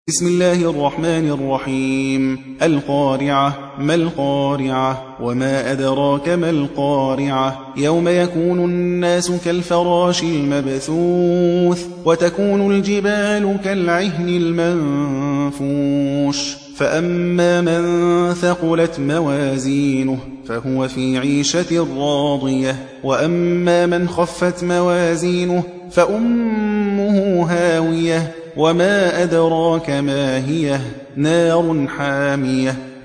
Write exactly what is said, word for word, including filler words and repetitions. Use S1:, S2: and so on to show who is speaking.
S1: بسم الله الرحمن الرحيم. القارعة. ما القارعة؟ وما أدراك ما القارعة؟ يوم يكون الناس كالفراش المبثوث وتكون الجبال كالعهن المنفوش فأما من ثقلت موازينه فهو في عيشة راضية وأما من خفت موازينه فأمه هاوية وما أدراك ما هي نار حامية